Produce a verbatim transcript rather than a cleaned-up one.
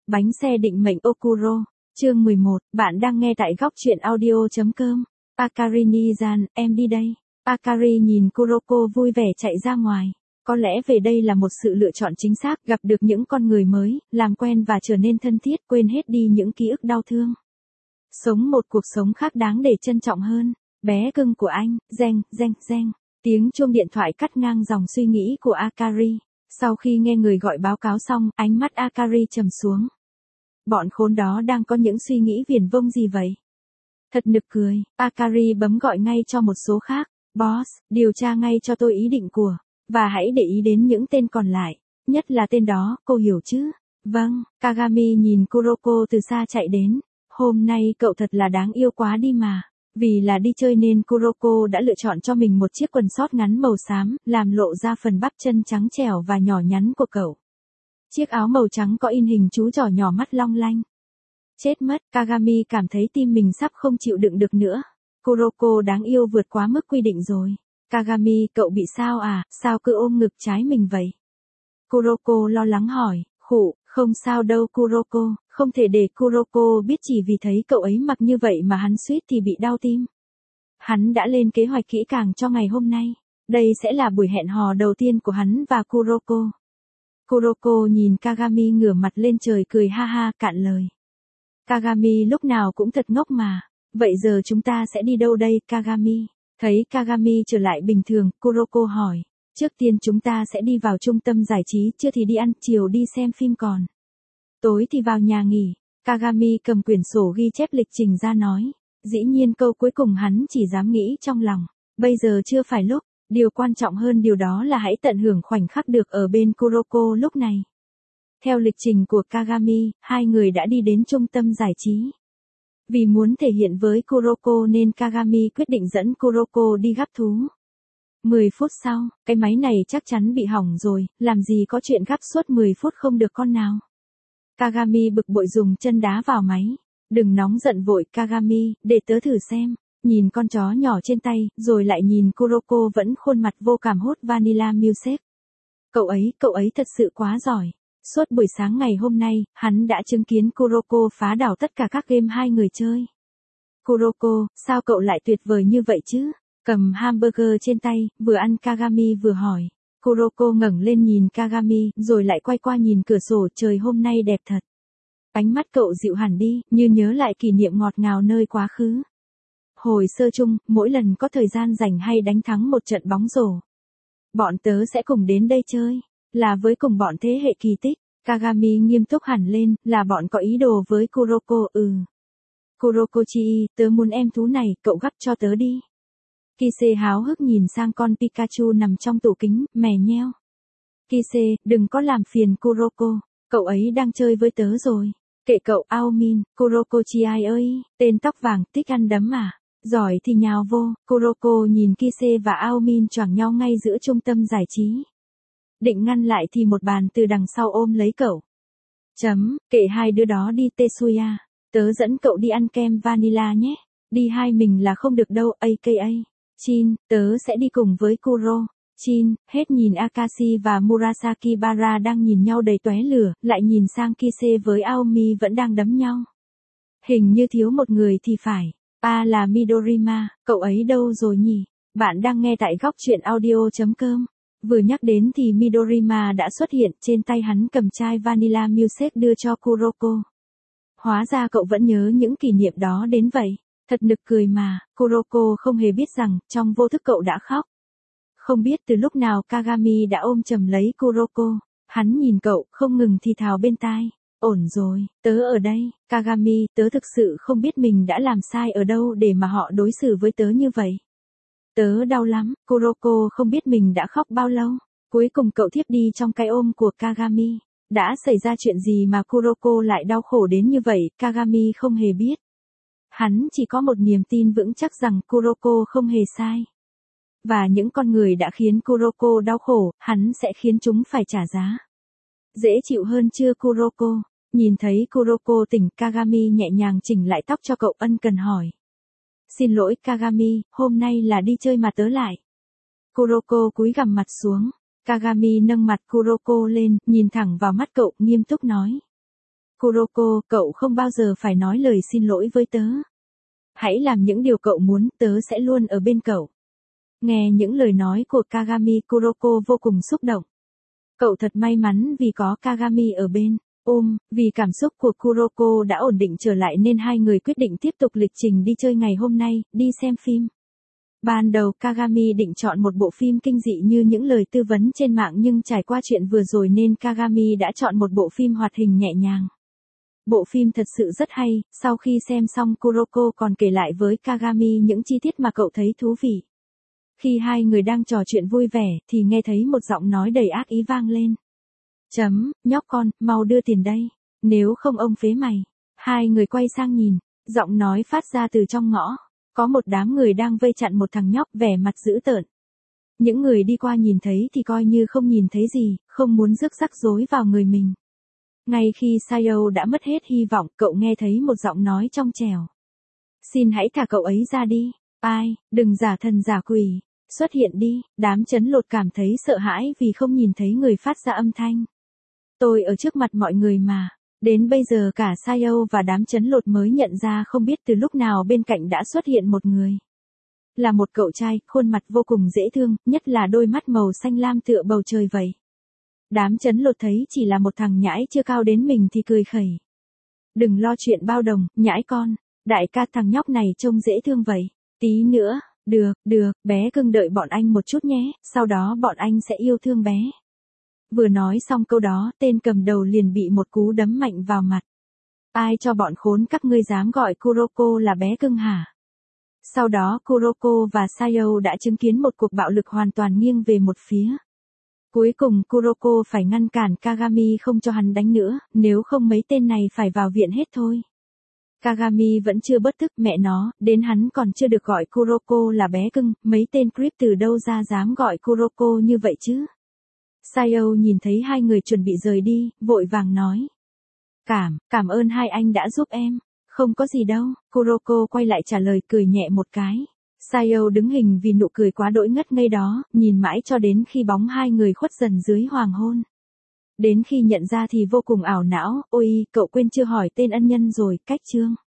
Bánh xe định mệnh Okuro, chương mười một, bạn đang nghe tại góc truyện audio.com. Akarini-san, em đi đây. Akari nhìn Kuroko vui vẻ chạy ra ngoài. Có lẽ về đây là một sự lựa chọn chính xác, gặp được những con người mới, làm quen và trở nên thân thiết, quên hết đi những ký ức đau thương. Sống một cuộc sống khác đáng để trân trọng hơn. Bé cưng của anh, reng, reng, reng. Tiếng chuông điện thoại cắt ngang dòng suy nghĩ của Akari. Sau khi nghe người gọi báo cáo xong, ánh mắt Akari trầm xuống. Bọn khốn đó đang có những suy nghĩ viển vông gì vậy? Thật nực cười, Akari bấm gọi ngay cho một số khác. Boss, điều tra ngay cho tôi ý định của, và hãy để ý đến những tên còn lại, nhất là tên đó, cô hiểu chứ? Vâng, Kagami nhìn Kuroko từ xa chạy đến. Hôm nay cậu thật là đáng yêu quá đi mà. Vì là đi chơi nên Kuroko đã lựa chọn cho mình một chiếc quần sót ngắn màu xám, làm lộ ra phần bắp chân trắng trẻo và nhỏ nhắn của cậu. Chiếc áo màu trắng có in hình chú trỏ nhỏ mắt long lanh. Chết mất, Kagami cảm thấy tim mình sắp không chịu đựng được nữa. Kuroko đáng yêu vượt quá mức quy định rồi. Kagami, cậu bị sao à, sao cứ ôm ngực trái mình vậy? Kuroko lo lắng hỏi, khụ, không sao đâu Kuroko, không thể để Kuroko biết chỉ vì thấy cậu ấy mặc như vậy mà hắn suýt thì bị đau tim. Hắn đã lên kế hoạch kỹ càng cho ngày hôm nay. Đây sẽ là buổi hẹn hò đầu tiên của hắn và Kuroko. Kuroko nhìn Kagami ngửa mặt lên trời cười ha ha cạn lời. Kagami lúc nào cũng thật ngốc mà. Vậy giờ chúng ta sẽ đi đâu đây Kagami? Thấy Kagami trở lại bình thường, Kuroko hỏi. Trước tiên chúng ta sẽ đi vào trung tâm giải trí, chưa thì đi ăn, chiều đi xem phim còn. Tối thì vào nhà nghỉ. Kagami cầm quyển sổ ghi chép lịch trình ra nói. Dĩ nhiên câu cuối cùng hắn chỉ dám nghĩ trong lòng. Bây giờ chưa phải lúc. Điều quan trọng hơn điều đó là hãy tận hưởng khoảnh khắc được ở bên Kuroko lúc này. Theo lịch trình của Kagami, hai người đã đi đến trung tâm giải trí. Vì muốn thể hiện với Kuroko nên Kagami quyết định dẫn Kuroko đi gắp thú. mười phút sau, cái máy này chắc chắn bị hỏng rồi, làm gì có chuyện gắp suốt mười phút không được con nào. Kagami bực bội dùng chân đá vào máy. Đừng nóng giận vội Kagami, để tớ thử xem. Nhìn con chó nhỏ trên tay, rồi lại nhìn Kuroko vẫn khuôn mặt vô cảm hút vanilla milkshake. Cậu ấy, cậu ấy thật sự quá giỏi. Suốt buổi sáng ngày hôm nay, hắn đã chứng kiến Kuroko phá đảo tất cả các game hai người chơi. Kuroko, sao cậu lại tuyệt vời như vậy chứ? Cầm hamburger trên tay, vừa ăn Kagami vừa hỏi. Kuroko ngẩng lên nhìn Kagami, rồi lại quay qua nhìn cửa sổ, trời hôm nay đẹp thật. Ánh mắt cậu dịu hẳn đi, như nhớ lại kỷ niệm ngọt ngào nơi quá khứ. Hồi sơ chung, mỗi lần có thời gian rảnh hay đánh thắng một trận bóng rổ, bọn tớ sẽ cùng đến đây chơi, là với cùng bọn thế hệ kỳ tích. Kagami nghiêm túc hẳn lên, là bọn có ý đồ với Kuroko, ừ. Kurokochi, tớ muốn em thú này, cậu gắp cho tớ đi. Kise háo hức nhìn sang con Pikachu nằm trong tủ kính, mè nheo. Kise, đừng có làm phiền Kuroko, cậu ấy đang chơi với tớ rồi. Kệ cậu Aomin, Kurokochi ai ơi, tên tóc vàng, thích ăn đấm à. Giỏi thì nhào vô, Kuroko nhìn Kise và Aomin choảng nhau ngay giữa trung tâm giải trí. Định ngăn lại thì một bàn từ đằng sau ôm lấy cậu. Chấm, kệ hai đứa đó đi Tetsuya. Tớ dẫn cậu đi ăn kem vanilla nhé. Đi hai mình là không được đâu, aka. Chin, tớ sẽ đi cùng với Kuro. Chin, hết nhìn Akashi và Murasaki Bara đang nhìn nhau đầy tóe lửa, lại nhìn sang Kise với Aomi vẫn đang đấm nhau. Hình như thiếu một người thì phải. À là Midorima, cậu ấy đâu rồi nhỉ? Bạn đang nghe tại góc truyện audio.com. Vừa nhắc đến thì Midorima đã xuất hiện, trên tay hắn cầm chai vanilla milkshake đưa cho Kuroko. Hóa ra cậu vẫn nhớ những kỷ niệm đó đến vậy. Thật nực cười mà, Kuroko không hề biết rằng, trong vô thức cậu đã khóc. Không biết từ lúc nào Kagami đã ôm chầm lấy Kuroko. Hắn nhìn cậu, không ngừng thì thào bên tai. Ổn rồi, tớ ở đây, Kagami, tớ thực sự không biết mình đã làm sai ở đâu để mà họ đối xử với tớ như vậy. Tớ đau lắm, Kuroko không biết mình đã khóc bao lâu. Cuối cùng cậu thiếp đi trong cái ôm của Kagami. Đã xảy ra chuyện gì mà Kuroko lại đau khổ đến như vậy, Kagami không hề biết. Hắn chỉ có một niềm tin vững chắc rằng Kuroko không hề sai. Và những con người đã khiến Kuroko đau khổ, hắn sẽ khiến chúng phải trả giá. Dễ chịu hơn chưa Kuroko? Nhìn thấy Kuroko tỉnh, Kagami nhẹ nhàng chỉnh lại tóc cho cậu, ân cần hỏi. Xin lỗi Kagami, hôm nay là đi chơi mà tớ lại. Kuroko cúi gằm mặt xuống. Kagami nâng mặt Kuroko lên, nhìn thẳng vào mắt cậu, nghiêm túc nói. Kuroko, cậu không bao giờ phải nói lời xin lỗi với tớ. Hãy làm những điều cậu muốn, tớ sẽ luôn ở bên cậu. Nghe những lời nói của Kagami, Kuroko vô cùng xúc động. Cậu thật may mắn vì có Kagami ở bên. Ôm, vì cảm xúc của Kuroko đã ổn định trở lại nên hai người quyết định tiếp tục lịch trình đi chơi ngày hôm nay, đi xem phim. Ban đầu Kagami định chọn một bộ phim kinh dị như những lời tư vấn trên mạng nhưng trải qua chuyện vừa rồi nên Kagami đã chọn một bộ phim hoạt hình nhẹ nhàng. Bộ phim thật sự rất hay, sau khi xem xong Kuroko còn kể lại với Kagami những chi tiết mà cậu thấy thú vị. Khi hai người đang trò chuyện vui vẻ thì nghe thấy một giọng nói đầy ác ý vang lên. Chấm, nhóc con, mau đưa tiền đây. Nếu không ông phế mày. Hai người quay sang nhìn, giọng nói phát ra từ trong ngõ. Có một đám người đang vây chặn một thằng nhóc vẻ mặt dữ tợn. Những người đi qua nhìn thấy thì coi như không nhìn thấy gì, không muốn rước rắc rối vào người mình. Ngay khi Sayo đã mất hết hy vọng, cậu nghe thấy một giọng nói trong trẻo. Xin hãy thả cậu ấy ra đi. Ai, đừng giả thần giả quỷ. Xuất hiện đi, đám chấn lột cảm thấy sợ hãi vì không nhìn thấy người phát ra âm thanh. Tôi ở trước mặt mọi người mà. Đến bây giờ cả Sayo và đám chấn lột mới nhận ra không biết từ lúc nào bên cạnh đã xuất hiện một người. Là một cậu trai, khuôn mặt vô cùng dễ thương, nhất là đôi mắt màu xanh lam tựa bầu trời vậy. Đám chấn lột thấy chỉ là một thằng nhãi chưa cao đến mình thì cười khẩy. Đừng lo chuyện bao đồng, nhãi con. Đại ca thằng nhóc này trông dễ thương vậy. Tí nữa, được, được, bé cưng đợi bọn anh một chút nhé, sau đó bọn anh sẽ yêu thương bé. Vừa nói xong câu đó, tên cầm đầu liền bị một cú đấm mạnh vào mặt. Ai cho bọn khốn các ngươi dám gọi Kuroko là bé cưng hả? Sau đó Kuroko và Sayo đã chứng kiến một cuộc bạo lực hoàn toàn nghiêng về một phía. Cuối cùng Kuroko phải ngăn cản Kagami không cho hắn đánh nữa, nếu không mấy tên này phải vào viện hết thôi. Kagami vẫn chưa bớt tức, mẹ nó, đến hắn còn chưa được gọi Kuroko là bé cưng, mấy tên creep từ đâu ra dám gọi Kuroko như vậy chứ? Sayo nhìn thấy hai người chuẩn bị rời đi, vội vàng nói. Cảm, cảm ơn hai anh đã giúp em. Không có gì đâu, Kuroko quay lại trả lời cười nhẹ một cái. Sayo đứng hình vì nụ cười quá đỗi ngất ngây đó, nhìn mãi cho đến khi bóng hai người khuất dần dưới hoàng hôn. Đến khi nhận ra thì vô cùng ảo não, ôi, cậu quên chưa hỏi tên ân nhân rồi, cách chương.